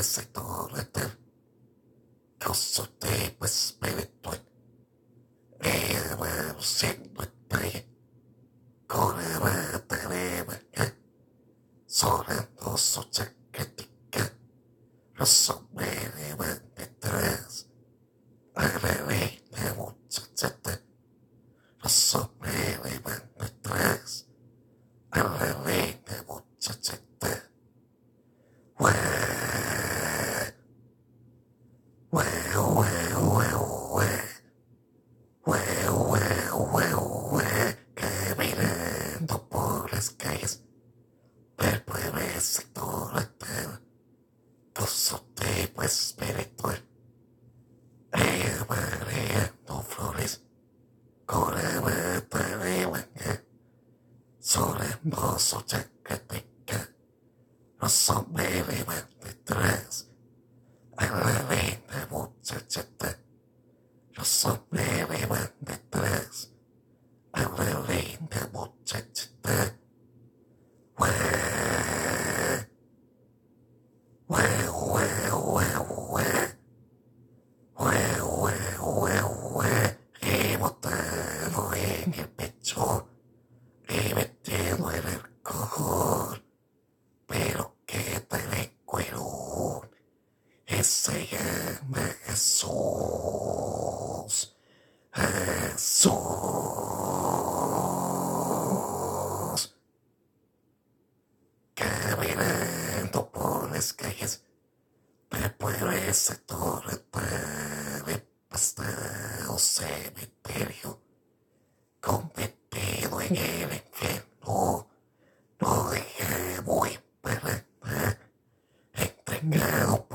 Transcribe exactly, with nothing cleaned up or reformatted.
settore grosso tempo spiritual era siendo tre con la tenebre sonando su chaquetica rosso bene detrás la muchachata rosso bene detrás la muchachata Wow, wow, wow, wow, wow, wow, wow, wow, caminando por las calles del pueblo sector entero, con su tipo espiritual, mareando flores, con la mata de manga, sonando su chaquetica, los sombreros van detrás. A la linda muchachita, los sombreros van detrás. A la linda muchachita. Wow, wow, wow, wow, wow. Wow, wow, wow, wow. He botado en el pecho, he metido en el alcohol, pero que te de cuero. Se llama Jesús. Jesús. Caminando por las calles del pueblo ese torre de pasado cementerio, convertido en el infierno, no dejé muy para entregado